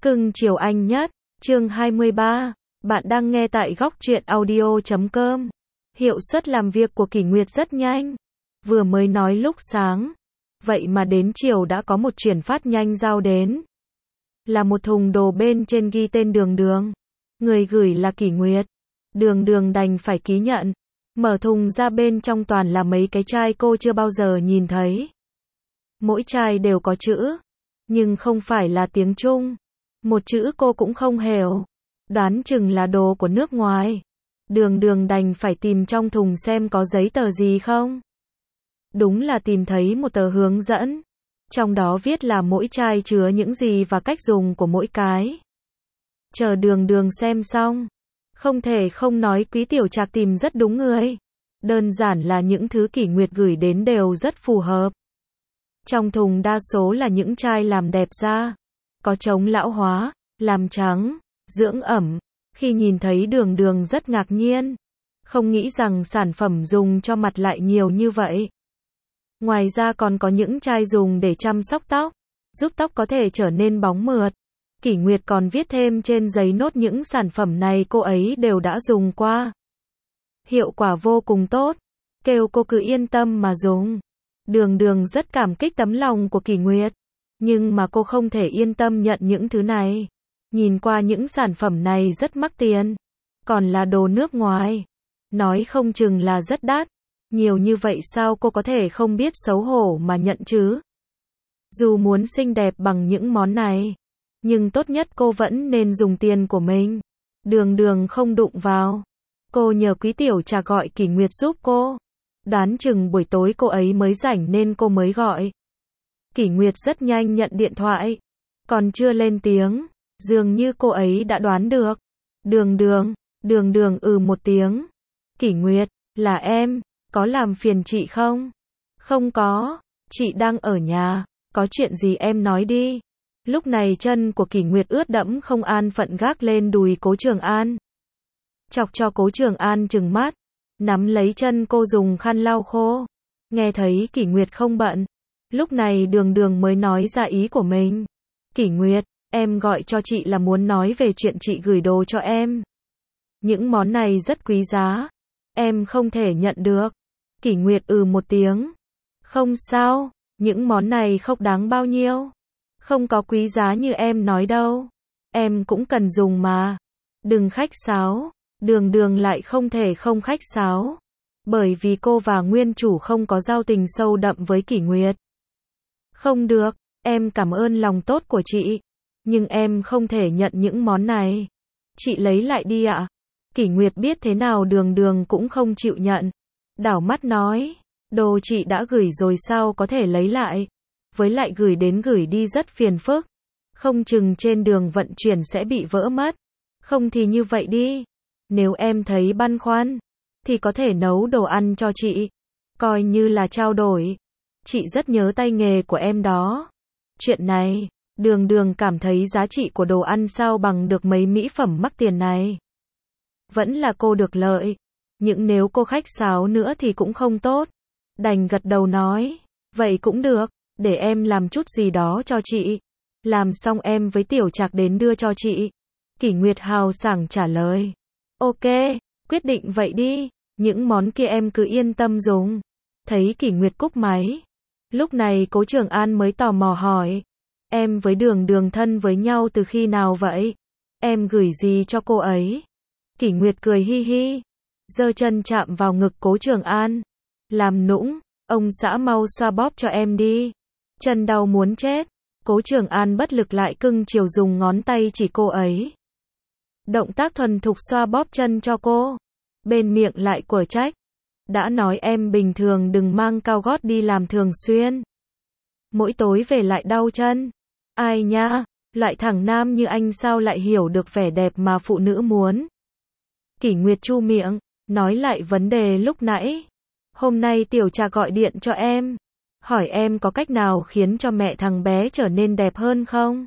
Cưng chiều anh nhất, chương 23, bạn đang nghe tại góc truyện audio.com. Hiệu suất làm việc của Kỷ Nguyệt rất nhanh. Vừa mới nói lúc sáng, vậy mà đến chiều đã có một chuyển phát nhanh giao đến. Là một thùng đồ bên trên ghi tên Đường Đường. Người gửi là Kỷ Nguyệt. Đường Đường đành phải ký nhận. Mở thùng ra bên trong toàn là mấy cái chai cô chưa bao giờ nhìn thấy. Mỗi chai đều có chữ, nhưng không phải là tiếng Trung. Một chữ cô cũng không hiểu. Đoán chừng là đồ của nước ngoài. Đường Đường đành phải tìm trong thùng xem có giấy tờ gì không. Đúng là tìm thấy một tờ hướng dẫn. Trong đó viết là mỗi chai chứa những gì và cách dùng của mỗi cái. Chờ Đường Đường xem xong, không thể không nói Quý Tiểu Trạc tìm rất đúng người. Đơn giản là những thứ Kỷ Nguyệt gửi đến đều rất phù hợp. Trong thùng đa số là những chai làm đẹp da, có chống lão hóa, làm trắng, dưỡng ẩm. Khi nhìn thấy Đường Đường rất ngạc nhiên, không nghĩ rằng sản phẩm dùng cho mặt lại nhiều như vậy. Ngoài ra còn có những chai dùng để chăm sóc tóc, giúp tóc có thể trở nên bóng mượt. Kỷ Nguyệt còn viết thêm trên giấy nốt những sản phẩm này cô ấy đều đã dùng qua. Hiệu quả vô cùng tốt, kêu cô cứ yên tâm mà dùng. Đường Đường rất cảm kích tấm lòng của Kỷ Nguyệt, nhưng mà cô không thể yên tâm nhận những thứ này. Nhìn qua những sản phẩm này rất mắc tiền, còn là đồ nước ngoài. Nói không chừng là rất đắt. Nhiều như vậy sao cô có thể không biết xấu hổ mà nhận chứ? Dù muốn xinh đẹp bằng những món này, nhưng tốt nhất cô vẫn nên dùng tiền của mình. Đường Đường không đụng vào. Cô nhờ Quý Tiểu Trà gọi Kỷ Nguyệt giúp cô. Đoán chừng buổi tối cô ấy mới rảnh nên cô mới gọi. Kỷ Nguyệt rất nhanh nhận điện thoại. Còn chưa lên tiếng, dường như cô ấy đã đoán được. Đường Đường một tiếng. Kỷ Nguyệt, là em, có làm phiền chị không? Không có, chị đang ở nhà, có chuyện gì em nói đi. Lúc này chân của Kỷ Nguyệt ướt đẫm không an phận gác lên đùi Cố Trường An. Chọc cho Cố Trường An trừng mắt, nắm lấy chân cô dùng khăn lau khô. Nghe thấy Kỷ Nguyệt không bận, lúc này Đường Đường mới nói ra ý của mình. Kỷ Nguyệt, em gọi cho chị là muốn nói về chuyện chị gửi đồ cho em. Những món này rất quý giá, em không thể nhận được. Kỷ Nguyệt một tiếng. Không sao, những món này không đáng bao nhiêu. Không có quý giá như em nói đâu. Em cũng cần dùng mà. Đừng khách sáo. Đường Đường lại không thể không khách sáo. Bởi vì cô và nguyên chủ không có giao tình sâu đậm với Kỷ Nguyệt. Không được, em cảm ơn lòng tốt của chị. Nhưng em không thể nhận những món này. Chị lấy lại đi ạ. Kỷ Nguyệt biết thế nào Đường Đường cũng không chịu nhận. Đảo mắt nói, đồ chị đã gửi rồi sao có thể lấy lại. Với lại gửi đến gửi đi rất phiền phức. Không chừng trên đường vận chuyển sẽ bị vỡ mất. Không thì như vậy đi. Nếu em thấy băn khoăn, thì có thể nấu đồ ăn cho chị. Coi như là trao đổi. Chị rất nhớ tay nghề của em đó. Chuyện này, Đường Đường cảm thấy giá trị của đồ ăn sao bằng được mấy mỹ phẩm mắc tiền này. Vẫn là cô được lợi. Nhưng nếu cô khách sáo nữa thì cũng không tốt. Đành gật đầu nói, vậy cũng được, để em làm chút gì đó cho chị. Làm xong em với Tiểu Trạc đến đưa cho chị. Kỷ Nguyệt hào sảng trả lời. Ok, quyết định vậy đi, những món kia em cứ yên tâm dùng. Thấy Kỷ Nguyệt cúp máy. Lúc này Cố Trường An mới tò mò hỏi. Em với Đường Đường thân với nhau từ khi nào vậy? Em gửi gì cho cô ấy? Kỷ Nguyệt cười hi hi, giơ chân chạm vào ngực Cố Trường An. Làm nũng, ông xã mau xoa bóp cho em đi. Chân đau muốn chết. Cố Trường An bất lực lại cưng chiều dùng ngón tay chỉ cô ấy. Động tác thuần thục xoa bóp chân cho cô. Bên miệng lại quở trách. Đã nói em bình thường đừng mang cao gót đi làm thường xuyên. Mỗi tối về lại đau chân. Ai nha, loại thằng nam như anh sao lại hiểu được vẻ đẹp mà phụ nữ muốn. Kỷ Nguyệt chu miệng, nói lại vấn đề lúc nãy. Hôm nay Tiểu Trà gọi điện cho em. Hỏi em có cách nào khiến cho mẹ thằng bé trở nên đẹp hơn không?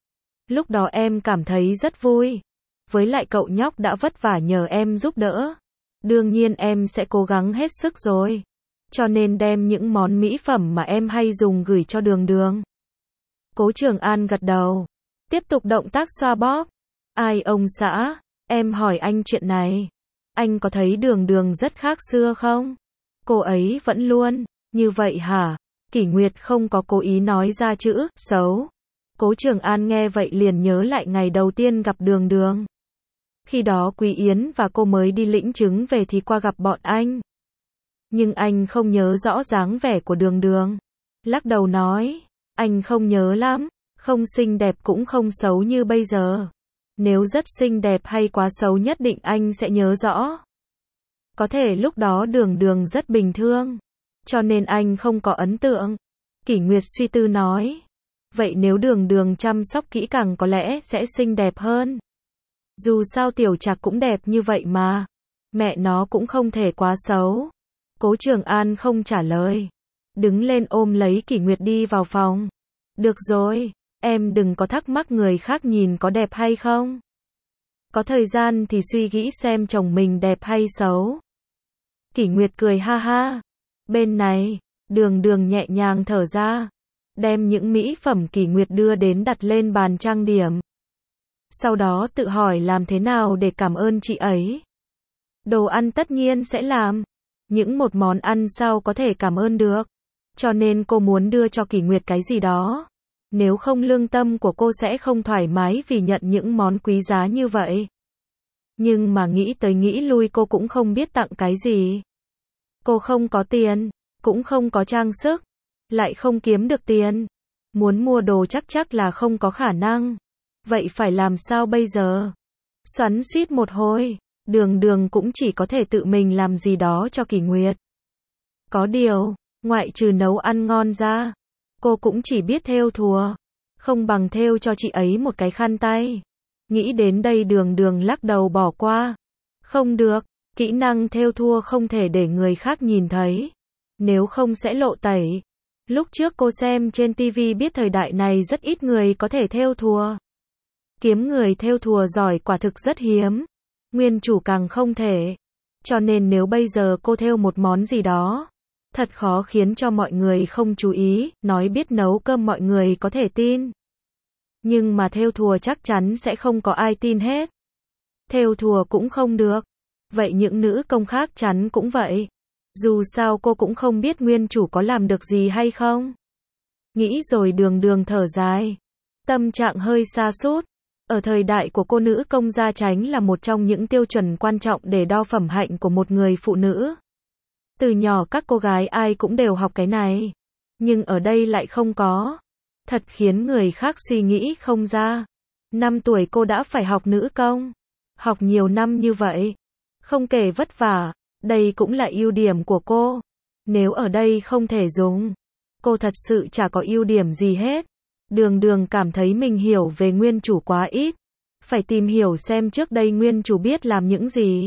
Lúc đó em cảm thấy rất vui. Với lại cậu nhóc đã vất vả nhờ em giúp đỡ. Đương nhiên em sẽ cố gắng hết sức rồi. Cho nên đem những món mỹ phẩm mà em hay dùng gửi cho Đường Đường. Cố Trường An gật đầu. Tiếp tục động tác xoa bóp. Ai ông xã, em hỏi anh chuyện này. Anh có thấy Đường Đường rất khác xưa không? Cô ấy vẫn luôn, như vậy hả? Kỷ Nguyệt không có cố ý nói ra chữ, xấu. Cố Trường An nghe vậy liền nhớ lại ngày đầu tiên gặp Đường Đường. Khi đó Quý Yến và cô mới đi lĩnh chứng về thì qua gặp bọn anh. Nhưng anh không nhớ rõ dáng vẻ của Đường Đường. Lắc đầu nói, anh không nhớ lắm, không xinh đẹp cũng không xấu như bây giờ. Nếu rất xinh đẹp hay quá xấu nhất định anh sẽ nhớ rõ. Có thể lúc đó Đường Đường rất bình thường, cho nên anh không có ấn tượng. Kỷ Nguyệt suy tư nói, vậy nếu Đường Đường chăm sóc kỹ càng có lẽ sẽ xinh đẹp hơn. Dù sao Tiểu Trạc cũng đẹp như vậy mà. Mẹ nó cũng không thể quá xấu. Cố Trường An không trả lời. Đứng lên ôm lấy Kỷ Nguyệt đi vào phòng. Được rồi, em đừng có thắc mắc người khác nhìn có đẹp hay không. Có thời gian thì suy nghĩ xem chồng mình đẹp hay xấu. Kỷ Nguyệt cười ha ha. Bên này, Đường Đường nhẹ nhàng thở ra. Đem những mỹ phẩm Kỷ Nguyệt đưa đến đặt lên bàn trang điểm. Sau đó tự hỏi làm thế nào để cảm ơn chị ấy. Đồ ăn tất nhiên sẽ làm. Những một món ăn sao có thể cảm ơn được. Cho nên cô muốn đưa cho Kỷ Nguyệt cái gì đó. Nếu không lương tâm của cô sẽ không thoải mái vì nhận những món quý giá như vậy. Nhưng mà nghĩ tới nghĩ lui cô cũng không biết tặng cái gì. Cô không có tiền, cũng không có trang sức, lại không kiếm được tiền. Muốn mua đồ chắc là không có khả năng. Vậy phải làm sao bây giờ? Xoắn xuýt một hồi, Đường Đường cũng chỉ có thể tự mình làm gì đó cho Kỷ Nguyệt. Có điều, ngoại trừ nấu ăn ngon ra, cô cũng chỉ biết thêu thùa. Không bằng thêu cho chị ấy một cái khăn tay. Nghĩ đến đây Đường Đường lắc đầu bỏ qua. Không được, kỹ năng thêu thùa không thể để người khác nhìn thấy. Nếu không sẽ lộ tẩy. Lúc trước cô xem trên TV biết thời đại này rất ít người có thể thêu thùa. Kiếm người thêu thùa giỏi quả thực rất hiếm. Nguyên chủ càng không thể. Cho nên nếu bây giờ cô thêu một món gì đó, thật khó khiến cho mọi người không chú ý, nói biết nấu cơm mọi người có thể tin. Nhưng mà thêu thùa chắc chắn sẽ không có ai tin hết. Thêu thùa cũng không được. Vậy những nữ công khác chắn cũng vậy. Dù sao cô cũng không biết nguyên chủ có làm được gì hay không. Nghĩ rồi Đường Đường thở dài. Tâm trạng hơi sa sút. Ở thời đại của cô nữ công gia chánh là một trong những tiêu chuẩn quan trọng để đo phẩm hạnh của một người phụ nữ. Từ nhỏ các cô gái ai cũng đều học cái này. Nhưng ở đây lại không có. Thật khiến người khác suy nghĩ không ra. 5 tuổi cô đã phải học nữ công. Học nhiều năm như vậy. Không kể vất vả. Đây cũng là ưu điểm của cô. Nếu ở đây không thể dùng, cô thật sự chả có ưu điểm gì hết. Đường Đường cảm thấy mình hiểu về nguyên chủ quá ít. Phải tìm hiểu xem trước đây nguyên chủ biết làm những gì.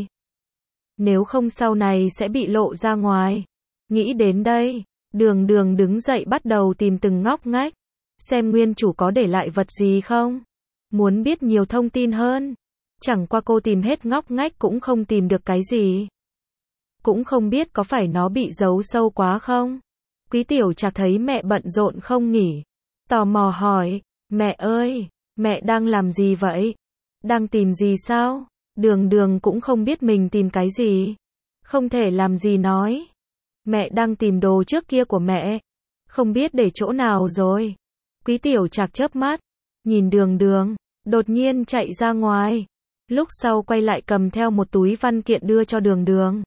Nếu không sau này sẽ bị lộ ra ngoài. Nghĩ đến đây, Đường Đường đứng dậy bắt đầu tìm từng ngóc ngách. Xem nguyên chủ có để lại vật gì không. Muốn biết nhiều thông tin hơn. Chẳng qua cô tìm hết ngóc ngách cũng không tìm được cái gì. Cũng không biết có phải nó bị giấu sâu quá không. Quý Tiểu Trạc thấy mẹ bận rộn không nghỉ. Tò mò hỏi, mẹ ơi, mẹ đang làm gì vậy? Đang tìm gì sao? Đường Đường cũng không biết mình tìm cái gì. Không thể làm gì nói. Mẹ đang tìm đồ trước kia của mẹ. Không biết để chỗ nào rồi. Quý Tiểu Trạc chớp mắt. Nhìn Đường Đường. Đột nhiên chạy ra ngoài. Lúc sau quay lại cầm theo một túi văn kiện đưa cho Đường Đường.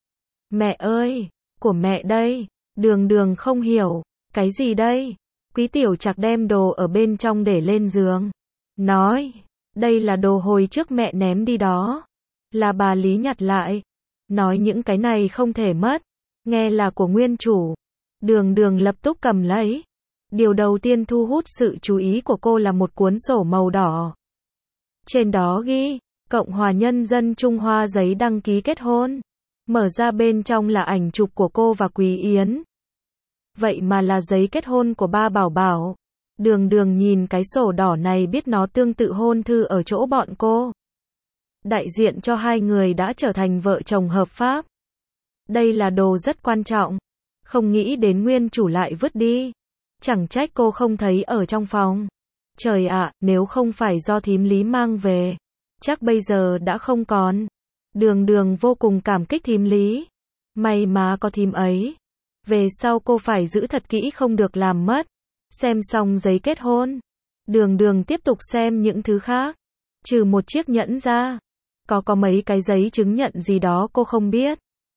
Mẹ ơi, của mẹ đây. Đường Đường không hiểu. Cái gì đây? Quý Tiểu Trạc đem đồ ở bên trong để lên giường. Nói, đây là đồ hồi trước mẹ ném đi đó. Là bà Lý nhặt lại. Nói những cái này không thể mất. Nghe là của nguyên chủ. Đường Đường lập tức cầm lấy. Điều đầu tiên thu hút sự chú ý của cô là một cuốn sổ màu đỏ. Trên đó ghi, Cộng hòa Nhân dân Trung Hoa giấy đăng ký kết hôn. Mở ra bên trong là ảnh chụp của cô và Quý Yến. Vậy mà là giấy kết hôn của ba Bảo Bảo. Đường Đường nhìn cái sổ đỏ này biết nó tương tự hôn thư ở chỗ bọn cô. Đại diện cho hai người đã trở thành vợ chồng hợp pháp. Đây là đồ rất quan trọng. Không nghĩ đến nguyên chủ lại vứt đi. Chẳng trách cô không thấy ở trong phòng. Trời ạ, nếu không phải do thím Lý mang về, chắc bây giờ đã không còn. Đường Đường vô cùng cảm kích thím Lý. May mà có thím ấy. Về sau cô phải giữ thật kỹ không được làm mất. Xem xong giấy kết hôn, Đường Đường tiếp tục xem những thứ khác. Trừ một chiếc nhẫn ra, có mấy cái giấy chứng nhận gì đó cô không biết,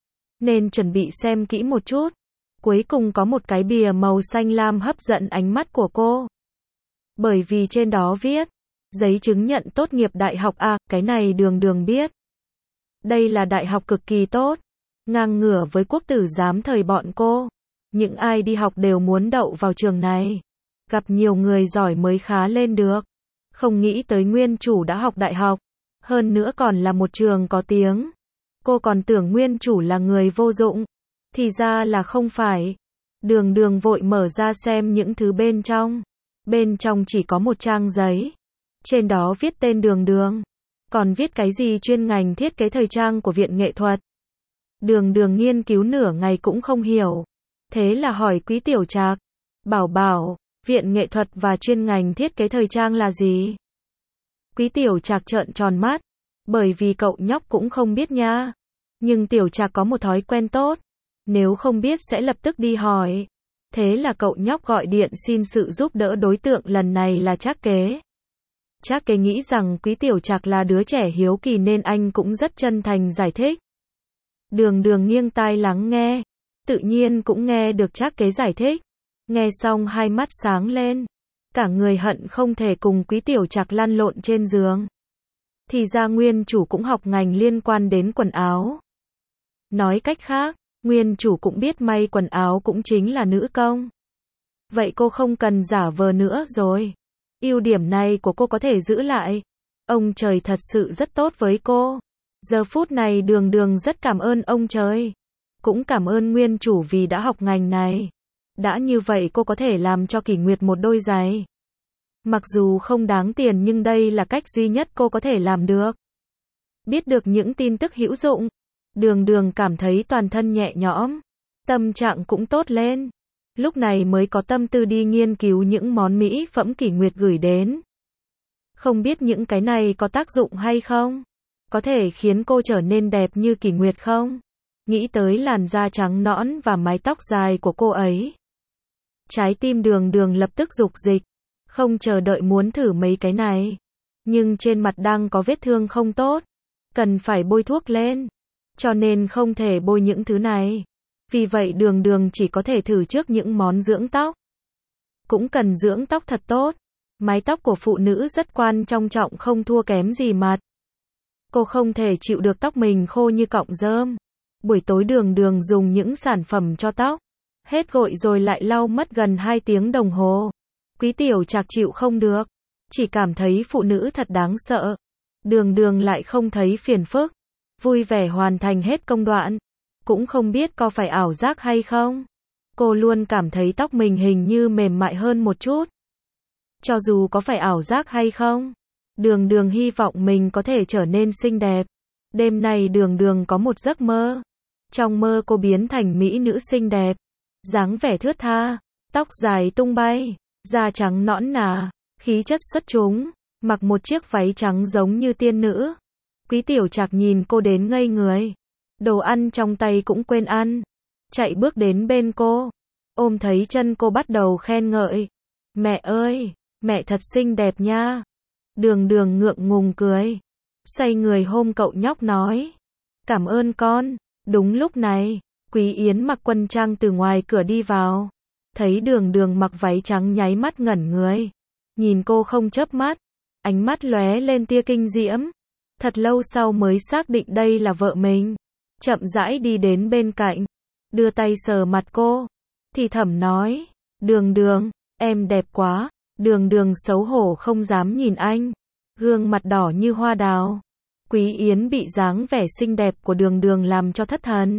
nên chuẩn bị xem kỹ một chút. Cuối cùng có một cái bìa màu xanh lam hấp dẫn ánh mắt của cô. Bởi vì trên đó viết, giấy chứng nhận tốt nghiệp đại học à, cái này Đường Đường biết. Đây là đại học cực kỳ tốt, ngang ngửa với quốc tử giám thời bọn cô. Những ai đi học đều muốn đậu vào trường này. Gặp nhiều người giỏi mới khá lên được. Không nghĩ tới nguyên chủ đã học đại học. Hơn nữa còn là một trường có tiếng. Cô còn tưởng nguyên chủ là người vô dụng. Thì ra là không phải. Đường Đường vội mở ra xem những thứ bên trong. Bên trong chỉ có một trang giấy. Trên đó viết tên Đường Đường. Còn viết cái gì chuyên ngành thiết kế thời trang của Viện Nghệ thuật. Đường Đường nghiên cứu nửa ngày cũng không hiểu. Thế là hỏi Quý Tiểu Trạc. Bảo, Viện Nghệ thuật và chuyên ngành thiết kế thời trang là gì? Quý Tiểu Trạc trợn tròn mắt. Bởi vì cậu nhóc cũng không biết nha. Nhưng Tiểu Trạc có một thói quen tốt. Nếu không biết sẽ lập tức đi hỏi. Thế là cậu nhóc gọi điện xin sự giúp đỡ đối tượng lần này là Trác Kế. Trác Kế nghĩ rằng Quý Tiểu Trạc là đứa trẻ hiếu kỳ nên anh cũng rất chân thành giải thích. Đường Đường nghiêng tai lắng nghe. Tự nhiên cũng nghe được Trác Kế giải thích. Nghe xong hai mắt sáng lên. Cả người hận không thể cùng Quý Tiểu Trạc lăn lộn trên giường. Thì ra nguyên chủ cũng học ngành liên quan đến quần áo. Nói cách khác, nguyên chủ cũng biết may quần áo cũng chính là nữ công. Vậy cô không cần giả vờ nữa rồi. Ưu điểm này của cô có thể giữ lại. Ông trời thật sự rất tốt với cô. Giờ phút này Đường Đường rất cảm ơn ông trời. Cũng cảm ơn nguyên chủ vì đã học ngành này. Đã như vậy cô có thể làm cho Kỷ Nguyệt một đôi giày. Mặc dù không đáng tiền nhưng đây là cách duy nhất cô có thể làm được. Biết được những tin tức hữu dụng, Đường Đường cảm thấy toàn thân nhẹ nhõm, tâm trạng cũng tốt lên. Lúc này mới có tâm tư đi nghiên cứu những món mỹ phẩm Kỷ Nguyệt gửi đến. Không biết những cái này có tác dụng hay không? Có thể khiến cô trở nên đẹp như Kỷ Nguyệt không? Nghĩ tới làn da trắng nõn và mái tóc dài của cô ấy. Trái tim Đường Đường lập tức dục dịch, không chờ đợi muốn thử mấy cái này. Nhưng trên mặt đang có vết thương không tốt, cần phải bôi thuốc lên. Cho nên không thể bôi những thứ này. Vì vậy Đường Đường chỉ có thể thử trước những món dưỡng tóc. Cũng cần dưỡng tóc thật tốt. Mái tóc của phụ nữ rất quan trọng không thua kém gì mặt. Cô không thể chịu được tóc mình khô như cọng rơm. Buổi tối Đường Đường dùng những sản phẩm cho tóc. Hết gội rồi lại lau mất gần 2 tiếng đồng hồ. Quý Tiểu Trạc chịu không được. Chỉ cảm thấy phụ nữ thật đáng sợ. Đường Đường lại không thấy phiền phức. Vui vẻ hoàn thành hết công đoạn. Cũng không biết có phải ảo giác hay không. Cô luôn cảm thấy tóc mình hình như mềm mại hơn một chút. Cho dù có phải ảo giác hay không, Đường Đường hy vọng mình có thể trở nên xinh đẹp. Đêm nay Đường Đường có một giấc mơ. Trong mơ cô biến thành mỹ nữ xinh đẹp. Dáng vẻ thướt tha, tóc dài tung bay, da trắng nõn nà, khí chất xuất chúng, mặc một chiếc váy trắng giống như tiên nữ. Quý Tiểu Trạc nhìn cô đến ngây người. Đồ ăn trong tay cũng quên ăn. Chạy bước đến bên cô, ôm thấy chân cô bắt đầu khen ngợi. Mẹ ơi, mẹ thật xinh đẹp nha. Đường Đường ngượng ngùng cười. Xoay người ôm cậu nhóc nói. Cảm ơn con. Đúng lúc này, Quý Yến mặc quân trang từ ngoài cửa đi vào. Thấy Đường Đường mặc váy trắng nháy mắt ngẩn người. Nhìn cô không chớp mắt. Ánh mắt lóe lên tia kinh diễm. Thật lâu sau mới xác định đây là vợ mình. Chậm rãi đi đến bên cạnh. Đưa tay sờ mặt cô. Thì thầm nói. Đường Đường, em đẹp quá. Đường Đường xấu hổ không dám nhìn anh. Gương mặt đỏ như hoa đào. Quý Yến bị dáng vẻ xinh đẹp của Đường Đường làm cho thất thần.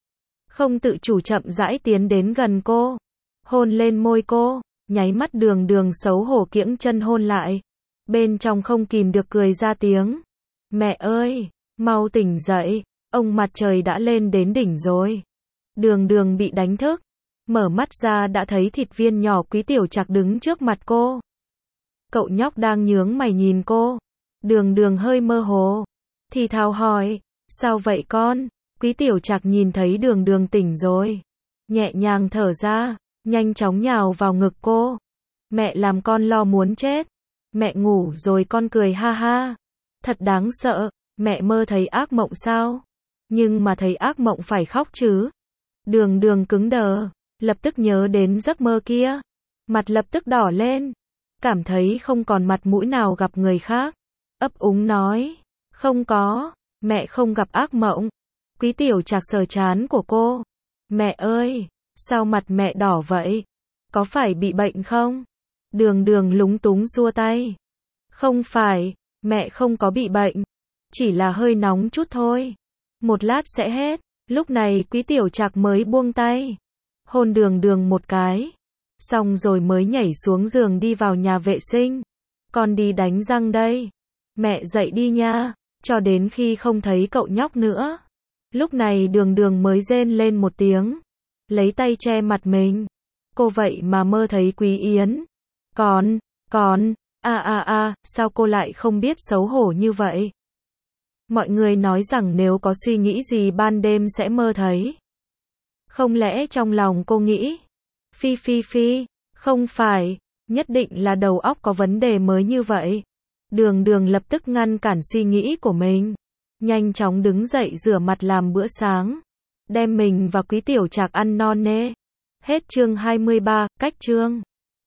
Không tự chủ chậm rãi tiến đến gần cô. Hôn lên môi cô. Nháy mắt Đường Đường xấu hổ kiễng chân hôn lại. Bên trong không kìm được cười ra tiếng. Mẹ ơi, mau tỉnh dậy. Ông mặt trời đã lên đến đỉnh rồi. Đường Đường bị đánh thức. Mở mắt ra đã thấy thịt viên nhỏ Quý Tiểu Trạc đứng trước mặt cô. Cậu nhóc đang nhướng mày nhìn cô. Đường Đường hơi mơ hồ, thì thào hỏi, sao vậy con? Quý Tiểu Trạc nhìn thấy Đường Đường tỉnh rồi, nhẹ nhàng thở ra, nhanh chóng nhào vào ngực cô. Mẹ làm con lo muốn chết. Mẹ ngủ rồi con cười ha ha. Thật đáng sợ, mẹ mơ thấy ác mộng sao? Nhưng mà thấy ác mộng phải khóc chứ. Đường Đường cứng đờ, lập tức nhớ đến giấc mơ kia. Mặt lập tức đỏ lên, cảm thấy không còn mặt mũi nào gặp người khác. Ấp úng nói, không có, mẹ không gặp ác mộng. Quý Tiểu Trạc sờ trán của cô. Mẹ ơi, sao mặt mẹ đỏ vậy? Có phải bị bệnh không? Đường Đường lúng túng xua tay. Không phải, mẹ không có bị bệnh. Chỉ là hơi nóng chút thôi. Một lát sẽ hết. Lúc này Quý Tiểu Trạc mới buông tay. Hôn Đường Đường một cái. Xong rồi mới nhảy xuống giường đi vào nhà vệ sinh. Con đi đánh răng đây. Mẹ dậy đi nha. Cho đến khi không thấy cậu nhóc nữa. Lúc này Đường Đường mới rên lên một tiếng. Lấy tay che mặt mình. Cô vậy mà mơ thấy Quý Yến. Sao cô lại không biết xấu hổ như vậy? Mọi người nói rằng nếu có suy nghĩ gì ban đêm sẽ mơ thấy. Không lẽ trong lòng cô nghĩ? Phi, không phải, nhất định là đầu óc có vấn đề mới như vậy. Đường Đường lập tức ngăn cản suy nghĩ của mình. Nhanh chóng đứng dậy rửa mặt làm bữa sáng. Đem mình và Quý Tiểu Trạc ăn non nê. Hết chương 23, cách chương.